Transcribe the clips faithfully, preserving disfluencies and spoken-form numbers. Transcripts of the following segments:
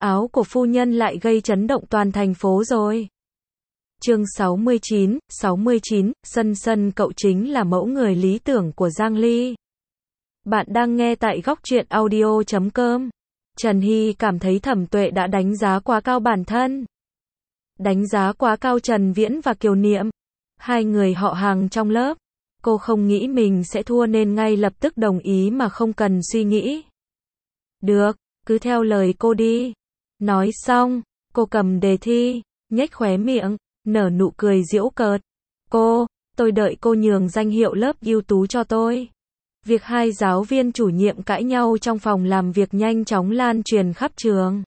áo của phu nhân lại gây chấn động toàn thành phố rồi. Chương sáu mươi chín, sáu mươi chín, Sân Sân cậu chính là mẫu người lý tưởng của Giang Ly. Bạn đang nghe tại góc truyện audio chấm com. Trần Hy cảm thấy Thẩm Tuệ đã đánh giá quá cao bản thân. Đánh giá quá cao Trần Viễn và Kiều Niệm. Hai người họ hàng trong lớp. Cô không nghĩ mình sẽ thua nên ngay lập tức đồng ý mà không cần suy nghĩ. Được, cứ theo lời cô đi. Nói xong, cô cầm đề thi, nhếch khóe miệng, nở nụ cười giễu cợt. Cô, tôi đợi cô nhường danh hiệu lớp ưu tú cho tôi. Việc hai giáo viên chủ nhiệm cãi nhau trong phòng làm việc nhanh chóng lan truyền khắp trường.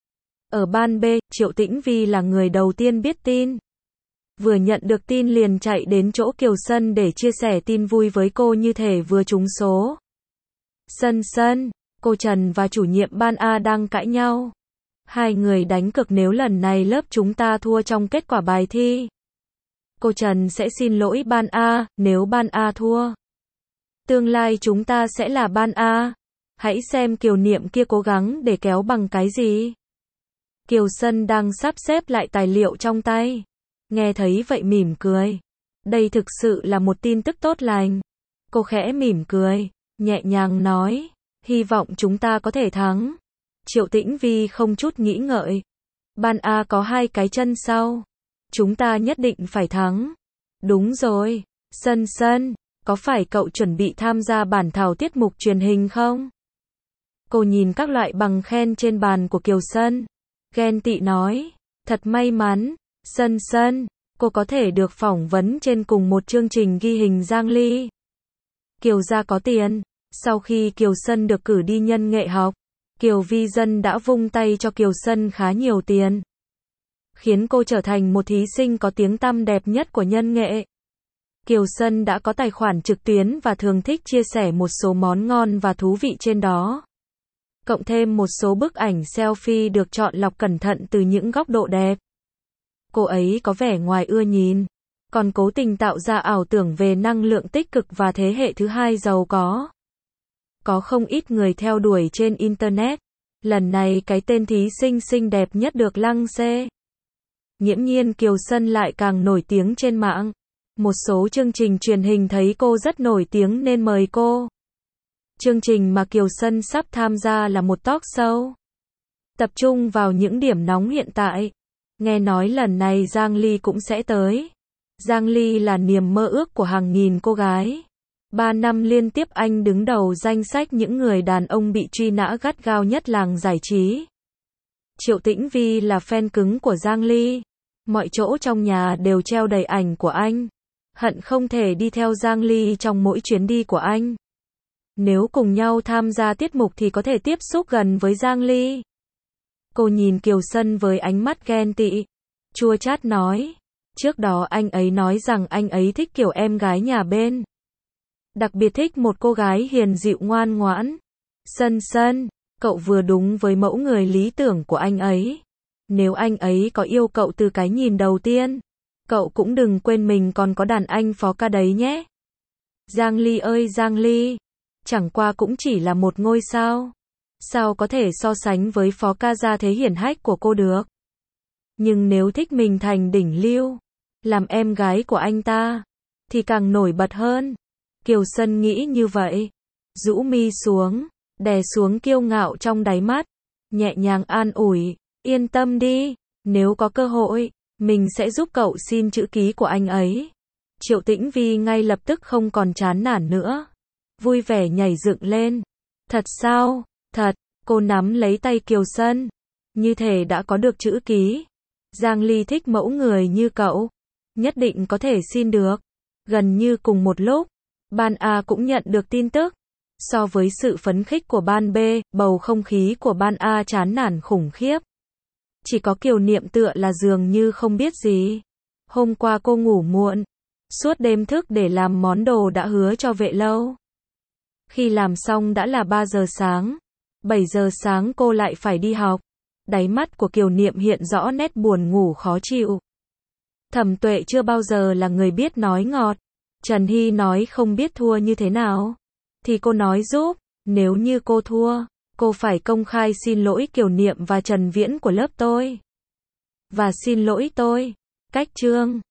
Ở ban B, Triệu Tĩnh Vi là người đầu tiên biết tin. Vừa nhận được tin liền chạy đến chỗ Kiều Sân để chia sẻ tin vui với cô như thể vừa trúng số. Sân Sân, cô Trần và chủ nhiệm ban A đang cãi nhau. Hai người đánh cược nếu lần này lớp chúng ta thua trong kết quả bài thi. Cô Trần sẽ xin lỗi ban A, nếu ban A thua. Tương lai chúng ta sẽ là ban A. Hãy xem Kiều Niệm kia cố gắng để kéo bằng cái gì. Kiều Sân đang sắp xếp lại tài liệu trong tay. Nghe thấy vậy mỉm cười. Đây thực sự là một tin tức tốt lành. Cô khẽ mỉm cười, nhẹ nhàng nói, hy vọng chúng ta có thể thắng. Triệu Tĩnh Vi không chút nghĩ ngợi. Ban A có hai cái chân sau. Chúng ta nhất định phải thắng. Đúng rồi. Sân Sân, có phải cậu chuẩn bị tham gia bản thảo tiết mục truyền hình không? Cô nhìn các loại bằng khen trên bàn của Kiều Sân. Ghen tị nói, thật may mắn. Sân Sân, cô có thể được phỏng vấn trên cùng một chương trình ghi hình Giang Ly. Kiều gia có tiền. Sau khi Kiều Sân được cử đi nhân nghệ học, Kiều Vi Dân đã vung tay cho Kiều Sân khá nhiều tiền. Khiến cô trở thành một thí sinh có tiếng tăm đẹp nhất của nhân nghệ. Kiều Sân đã có tài khoản trực tuyến và thường thích chia sẻ một số món ngon và thú vị trên đó. Cộng thêm một số bức ảnh selfie được chọn lọc cẩn thận từ những góc độ đẹp. Cô ấy có vẻ ngoài ưa nhìn, còn cố tình tạo ra ảo tưởng về năng lượng tích cực và thế hệ thứ hai giàu có. Có không ít người theo đuổi trên Internet. Lần này cái tên thí sinh xinh đẹp nhất được lăng xê. Nghiễm nhiên Kiều Sân lại càng nổi tiếng trên mạng. Một số chương trình truyền hình thấy cô rất nổi tiếng nên mời cô. Chương trình mà Kiều Sân sắp tham gia là một talk show. Tập trung vào những điểm nóng hiện tại. Nghe nói lần này Giang Ly cũng sẽ tới. Giang Ly là niềm mơ ước của hàng nghìn cô gái. Ba năm liên tiếp anh đứng đầu danh sách những người đàn ông bị truy nã gắt gao nhất làng giải trí. Triệu Tĩnh Vi là fan cứng của Giang Ly. Mọi chỗ trong nhà đều treo đầy ảnh của anh. Hận không thể đi theo Giang Ly trong mỗi chuyến đi của anh. Nếu cùng nhau tham gia tiết mục thì có thể tiếp xúc gần với Giang Ly. Cô nhìn Kiều Sân với ánh mắt ghen tị. Chua chát nói. Trước đó anh ấy nói rằng anh ấy thích kiểu em gái nhà bên. Đặc biệt thích một cô gái hiền dịu ngoan ngoãn. Sân Sân, cậu vừa đúng với mẫu người lý tưởng của anh ấy. Nếu anh ấy có yêu cậu từ cái nhìn đầu tiên, cậu cũng đừng quên mình còn có đàn anh phó ca đấy nhé. Giang Ly ơi Giang Ly, chẳng qua cũng chỉ là một ngôi sao. Sao có thể so sánh với phó ca gia thế hiển hách của cô được. Nhưng nếu thích mình thành đỉnh lưu, làm em gái của anh ta, thì càng nổi bật hơn. Kiều Sân nghĩ như vậy. Rũ mi xuống, đè xuống kiêu ngạo trong đáy mắt. Nhẹ nhàng an ủi, yên tâm đi, nếu có cơ hội, mình sẽ giúp cậu xin chữ ký của anh ấy. Triệu Tĩnh Vi ngay lập tức không còn chán nản nữa. Vui vẻ nhảy dựng lên. Thật sao? Thật, cô nắm lấy tay Kiều Sân. Như thể đã có được chữ ký. Giang Ly thích mẫu người như cậu. Nhất định có thể xin được. Gần như cùng một lúc, ban A cũng nhận được tin tức. So với sự phấn khích của ban B, bầu không khí của ban A chán nản khủng khiếp. Chỉ có Kiều Niệm tựa là dường như không biết gì. Hôm qua cô ngủ muộn. Suốt đêm thức để làm món đồ đã hứa cho Vệ Lâu. Khi làm xong đã là ba giờ sáng. bảy giờ sáng cô lại phải đi học. Đáy mắt của Kiều Niệm hiện rõ nét buồn ngủ khó chịu. Thẩm Tuệ chưa bao giờ là người biết nói ngọt. Trần Hy nói không biết thua như thế nào. Thì cô nói giúp, nếu như cô thua, cô phải công khai xin lỗi Kiều Niệm và Trần Viễn của lớp tôi. Và xin lỗi tôi. Cách chương